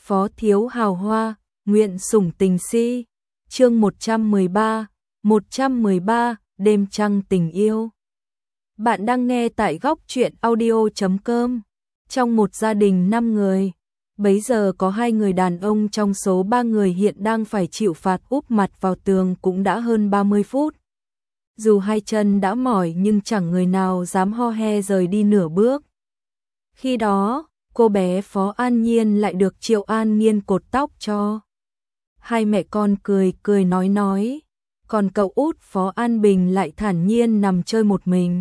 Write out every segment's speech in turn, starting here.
Phó thiếu hào hoa, nguyện sủng tình si. Chương 113, đêm trăng tình yêu. Bạn đang nghe tại góc truyện audio.com. Trong một gia đình 5 người, bấy giờ có 2 người đàn ông trong số 3 người hiện đang phải chịu phạt úp mặt vào tường cũng đã hơn 30 phút. Dù hai chân đã mỏi nhưng chẳng người nào dám ho he rời đi nửa bước. Khi đó, cô bé Phó An Nhiên lại được Triệu An Nhiên cột tóc cho. Hai mẹ con cười cười nói, còn cậu út Phó An Bình lại thản nhiên nằm chơi một mình.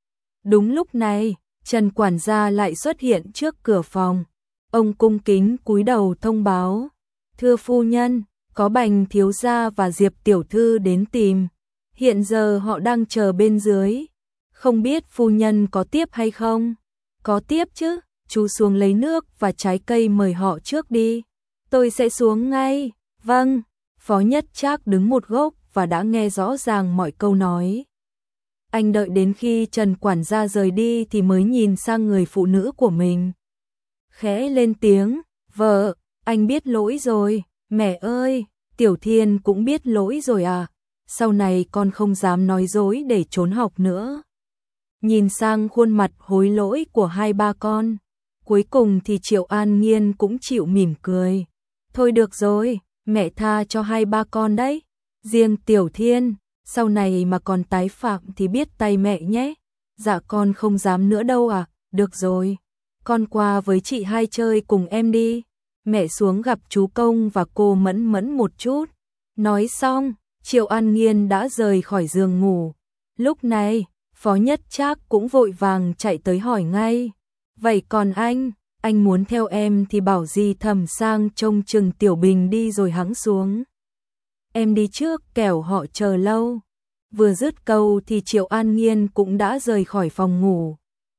Đúng lúc này, Trần quản gia lại xuất hiện trước cửa phòng. Ông cung kính cúi đầu thông báo, thưa phu nhân, có Bành thiếu gia và Diệp tiểu thư đến tìm. Hiện giờ họ đang chờ bên dưới. Không biết phu nhân có tiếp hay không? Có tiếp chứ, chú xuống lấy nước và trái cây mời họ trước đi. Tôi sẽ xuống ngay. Vâng, Phó Nhất Trác đứng một góc và đã nghe rõ ràng mọi câu nói. Anh đợi đến khi Trần quản gia rời đi thì mới nhìn sang người phụ nữ của mình. Khẽ lên tiếng, vợ, anh biết lỗi rồi. Mẹ ơi, Tiểu Thiên cũng biết lỗi rồi à? Sau này con không dám nói dối để trốn học nữa. Nhìn sang khuôn mặt hối lỗi của hai ba con, cuối cùng thì Triệu An Nhiên cũng chịu mỉm cười. Thôi được rồi, mẹ tha cho hai ba con đấy. Riêng Tiểu Thiên, sau này mà còn tái phạm thì biết tay mẹ nhé. Dạ con không dám nữa đâu à, được rồi. Con qua với chị hai chơi cùng em đi. Mẹ xuống gặp chú Công và cô Mẫn Mẫn một chút. Nói xong, Triệu An Nhiên đã rời khỏi giường ngủ. Lúc này, Phó Nhất Trác cũng vội vàng chạy tới hỏi ngay. Vậy còn anh muốn theo em thì bảo gì Thẩm sang trông chừng Tiểu Bình đi rồi hẵng xuống. Em đi trước kẻo họ chờ lâu. Vừa dứt câu thì Triệu An Nhiên cũng đã rời khỏi phòng ngủ.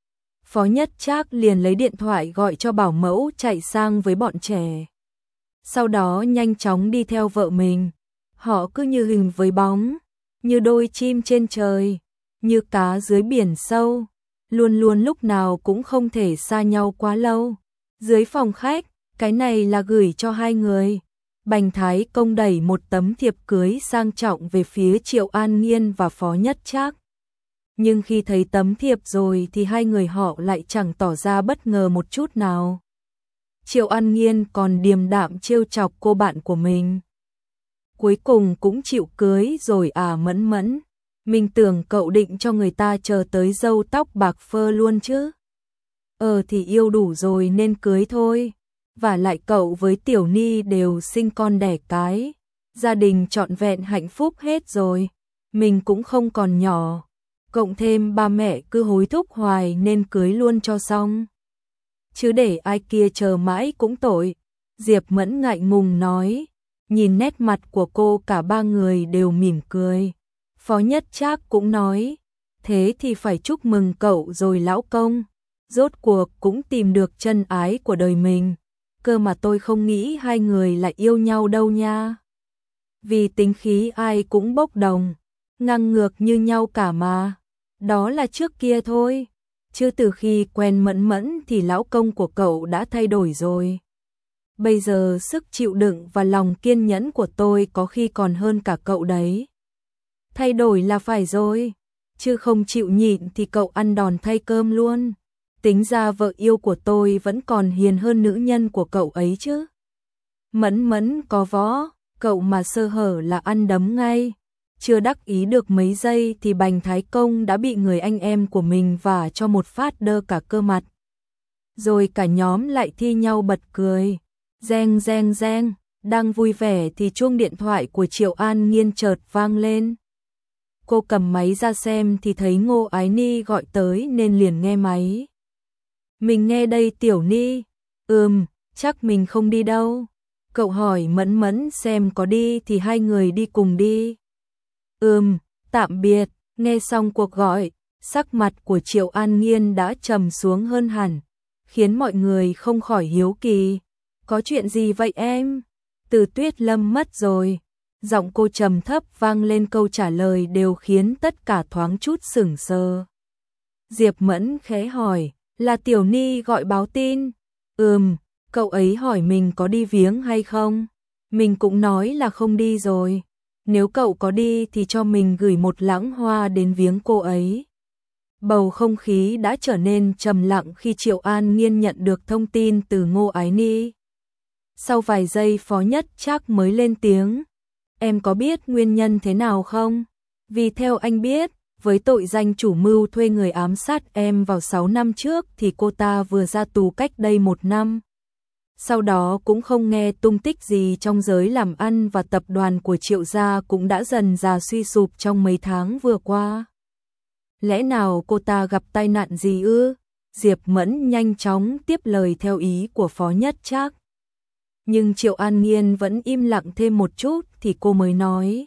Phó Nhất Trác liền lấy điện thoại gọi cho bảo mẫu chạy sang với bọn trẻ. Sau đó nhanh chóng đi theo vợ mình. Họ cứ như hình với bóng, như đôi chim trên trời, như cá dưới biển sâu, luôn luôn lúc nào cũng không thể xa nhau quá lâu. Dưới phòng khách, cái này là gửi cho hai người. Bành Thái Công đẩy một tấm thiệp cưới sang trọng về phía Triệu An Nhiên và Phó Nhất Trác. Nhưng khi thấy tấm thiệp rồi thì hai người họ lại chẳng tỏ ra bất ngờ một chút nào. Triệu An Nhiên còn điềm đạm trêu chọc cô bạn của mình. Cuối cùng cũng chịu cưới rồi à Mẫn Mẫn. Mình tưởng cậu định cho người ta chờ tới râu tóc bạc phơ luôn chứ. Thì yêu đủ rồi nên cưới thôi. Và lại cậu với Tiểu Ni đều sinh con đẻ cái. Gia đình trọn vẹn hạnh phúc hết rồi. Mình cũng không còn nhỏ. Cộng thêm ba mẹ cứ hối thúc hoài nên cưới luôn cho xong. Chứ để ai kia chờ mãi cũng tội. Diệp Mẫn ngại ngùng nói. Nhìn nét mặt của cô cả ba người đều mỉm cười. Phó Nhất Trác cũng nói. Thế thì phải chúc mừng cậu rồi lão công. Rốt cuộc cũng tìm được chân ái của đời mình. Cơ mà tôi không nghĩ hai người lại yêu nhau đâu nha. Vì tính khí ai cũng bốc đồng. Ngang ngược như nhau cả mà. Đó là trước kia thôi. Chứ từ khi quen Mẫn Mẫn thì lão công của cậu đã thay đổi rồi. Bây giờ sức chịu đựng và lòng kiên nhẫn của tôi có khi còn hơn cả cậu đấy. Thay đổi là phải rồi. Chứ không chịu nhịn thì cậu ăn đòn thay cơm luôn. Tính ra vợ yêu của tôi vẫn còn hiền hơn nữ nhân của cậu ấy chứ. Mẫn Mẫn có võ, cậu mà sơ hở là ăn đấm ngay. Chưa đắc ý được mấy giây thì Bành Thái Công đã bị người anh em của mình vả cho một phát đơ cả cơ mặt. Rồi cả nhóm lại thi nhau bật cười. Reng reng reng, đang vui vẻ thì chuông điện thoại của Triệu An Nhiên chợt vang lên. Cô cầm máy ra xem thì thấy Ngô Ái Ni gọi tới nên liền nghe máy. Mình nghe đây Tiểu Ni. Chắc mình không đi đâu. Cậu hỏi Mẫn Mẫn xem có đi thì hai người đi cùng đi. Tạm biệt. Nghe xong cuộc gọi, sắc mặt của Triệu An Nhiên đã trầm xuống hơn hẳn, khiến mọi người không khỏi hiếu kỳ. Có chuyện gì vậy em? Từ Tuyết Lâm mất rồi. Giọng cô trầm thấp vang lên câu trả lời đều khiến tất cả thoáng chút sửng sờ. Diệp Mẫn khẽ hỏi, là Tiểu Ni gọi báo tin? Cậu ấy hỏi mình có đi viếng hay không? Mình cũng nói là không đi rồi. Nếu cậu có đi thì cho mình gửi một lẵng hoa đến viếng cô ấy. Bầu không khí đã trở nên trầm lặng khi Triệu An Nhiên nhận được thông tin từ Ngô Ái Ni. Sau vài giây Phó Nhất Trác mới lên tiếng. Em có biết nguyên nhân thế nào không? Vì theo anh biết, với tội danh chủ mưu thuê người ám sát em vào 6 năm trước thì cô ta vừa ra tù cách đây 1 năm. Sau đó cũng không nghe tung tích gì trong giới làm ăn và tập đoàn của Triệu gia cũng đã dần dà suy sụp trong mấy tháng vừa qua. Lẽ nào cô ta gặp tai nạn gì ư? Diệp Mẫn nhanh chóng tiếp lời theo ý của Phó Nhất Trác. Nhưng Triệu An Nhiên vẫn im lặng thêm một chút thì cô mới nói.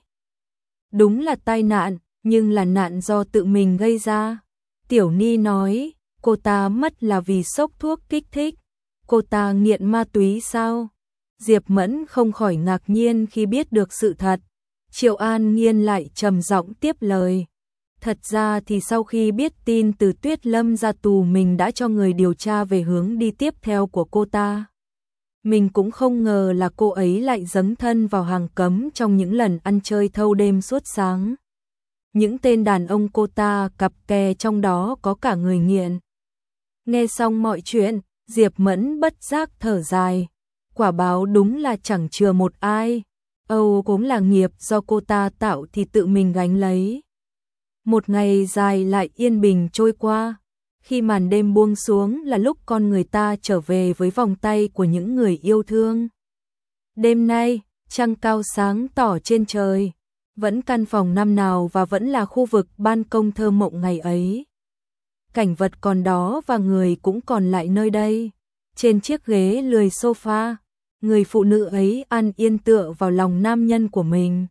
Đúng là tai nạn, nhưng là nạn do tự mình gây ra. Tiểu Ni nói, cô ta mất là vì sốc thuốc kích thích. Cô ta nghiện ma túy sao? Diệp Mẫn không khỏi ngạc nhiên khi biết được sự thật. Triệu An Nhiên lại trầm giọng tiếp lời. Thật ra thì sau khi biết tin từ Tuyết Lâm ra tù mình đã cho người điều tra về hướng đi tiếp theo của cô ta. Mình cũng không ngờ là cô ấy lại dấn thân vào hàng cấm trong những lần ăn chơi thâu đêm suốt sáng. Những tên đàn ông cô ta cặp kè trong đó có cả người nghiện. Nghe xong mọi chuyện, Diệp Mẫn bất giác thở dài. Quả báo đúng là chẳng chừa một ai. Âu cũng là nghiệp do cô ta tạo thì tự mình gánh lấy. Một ngày dài lại yên bình trôi qua. Khi màn đêm buông xuống là lúc con người ta trở về với vòng tay của những người yêu thương. Đêm nay, trăng cao sáng tỏ trên trời. Vẫn căn phòng năm nào và vẫn là khu vực ban công thơ mộng ngày ấy. Cảnh vật còn đó và người cũng còn lại nơi đây. Trên chiếc ghế lười sofa, người phụ nữ ấy an yên tựa vào lòng nam nhân của mình.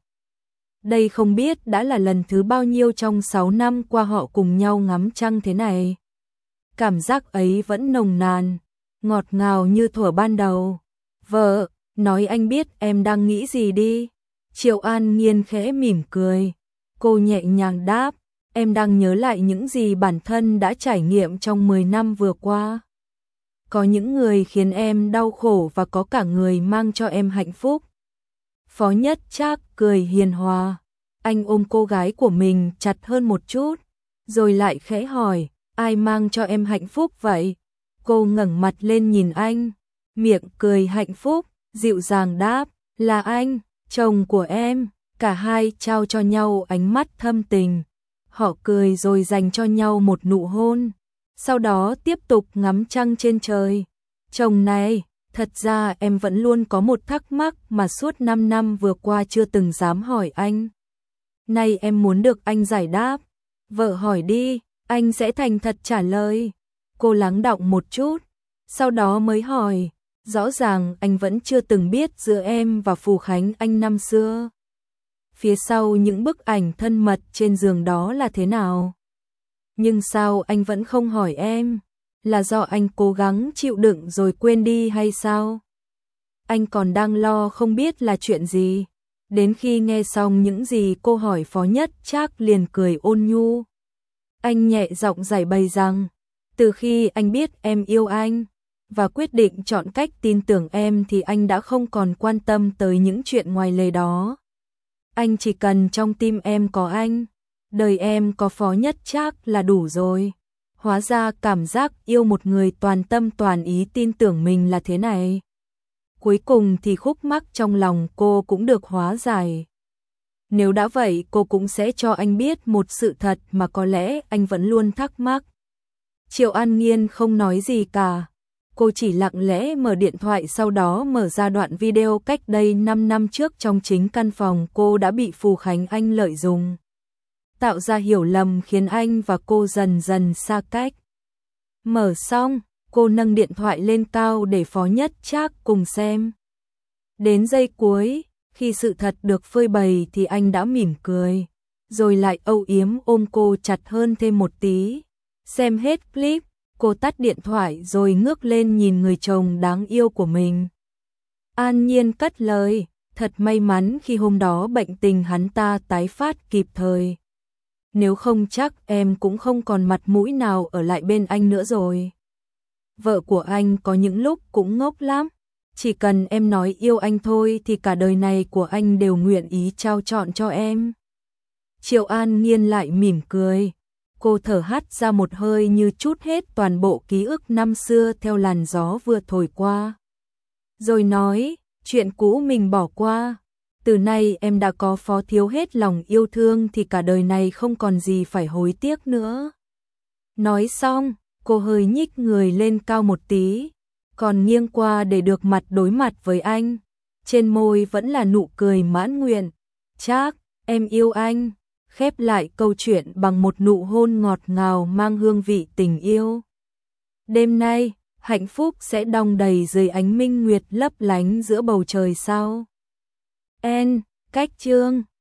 Đây không biết đã là lần thứ bao nhiêu trong 6 năm qua họ cùng nhau ngắm trăng thế này. Cảm giác ấy vẫn nồng nàn, ngọt ngào như thuở ban đầu. Vợ, nói anh biết em đang nghĩ gì đi. Triệu An Nhiên khẽ mỉm cười. Cô nhẹ nhàng đáp, em đang nhớ lại những gì bản thân đã trải nghiệm trong 10 năm vừa qua. Có những người khiến em đau khổ và có cả người mang cho em hạnh phúc. Phó Nhất Trác cười hiền hòa. Anh ôm cô gái của mình chặt hơn một chút, rồi lại khẽ hỏi, ai mang cho em hạnh phúc vậy? Cô ngẩng mặt lên nhìn anh, miệng cười hạnh phúc, dịu dàng đáp, là anh, chồng của em. Cả hai trao cho nhau ánh mắt thâm tình. Họ cười rồi dành cho nhau một nụ hôn. Sau đó tiếp tục ngắm trăng trên trời. Chồng này, thật ra em vẫn luôn có một thắc mắc mà suốt 5 năm vừa qua chưa từng dám hỏi anh. Nay em muốn được anh giải đáp. Vợ hỏi đi, anh sẽ thành thật trả lời. Cô lắng đọng một chút, sau đó mới hỏi, rõ ràng anh vẫn chưa từng biết giữa em và Phù Khánh Anh năm xưa. Phía sau những bức ảnh thân mật trên giường đó là thế nào? Nhưng sao anh vẫn không hỏi em? Là do anh cố gắng chịu đựng rồi quên đi hay sao? Anh còn đang lo không biết là chuyện gì. Đến khi nghe xong những gì cô hỏi Phó Nhất Trác liền cười ôn nhu. Anh nhẹ giọng giải bày rằng, từ khi anh biết em yêu anh và quyết định chọn cách tin tưởng em thì anh đã không còn quan tâm tới những chuyện ngoài lề đó. Anh chỉ cần trong tim em có anh, đời em có Phó Nhất Trác là đủ rồi. Hóa ra cảm giác yêu một người toàn tâm toàn ý tin tưởng mình là thế này. Cuối cùng thì khúc mắc trong lòng cô cũng được hóa giải. Nếu đã vậy cô cũng sẽ cho anh biết một sự thật mà có lẽ anh vẫn luôn thắc mắc. Triệu An Nhiên không nói gì cả. Cô chỉ lặng lẽ mở điện thoại, sau đó mở ra đoạn video cách đây 5 năm trước trong chính căn phòng cô đã bị Phù Khánh Anh lợi dụng, tạo ra hiểu lầm khiến anh và cô dần dần xa cách. Mở xong, cô nâng điện thoại lên cao để Phó Nhất Trác cùng xem. Đến giây cuối, khi sự thật được phơi bày thì anh đã mỉm cười, rồi lại âu yếm ôm cô chặt hơn thêm một tí. Xem hết clip, cô tắt điện thoại rồi ngước lên nhìn người chồng đáng yêu của mình. An Nhiên cất lời, thật may mắn khi hôm đó bệnh tình hắn ta tái phát kịp thời. Nếu không chắc em cũng không còn mặt mũi nào ở lại bên anh nữa rồi. vợ của anh có những lúc cũng ngốc lắm. Chỉ cần em nói yêu anh thôi thì cả đời này của anh đều nguyện ý trao trọn cho em. Triệu An Nhiên lại mỉm cười. Cô thở hắt ra một hơi như trút hết toàn bộ ký ức năm xưa theo làn gió vừa thổi qua. Rồi nói, chuyện cũ mình bỏ qua. Từ nay em đã có Phó Thiếu hết lòng yêu thương thì cả đời này không còn gì phải hối tiếc nữa. Nói xong, cô hơi nhích người lên cao một tí, còn nghiêng qua để được mặt đối mặt với anh. Trên môi vẫn là nụ cười mãn nguyện. Trác, em yêu anh. Khép lại câu chuyện bằng một nụ hôn ngọt ngào mang hương vị tình yêu. Đêm nay, hạnh phúc sẽ đong đầy dưới ánh minh nguyệt lấp lánh giữa bầu trời sao. Cách chương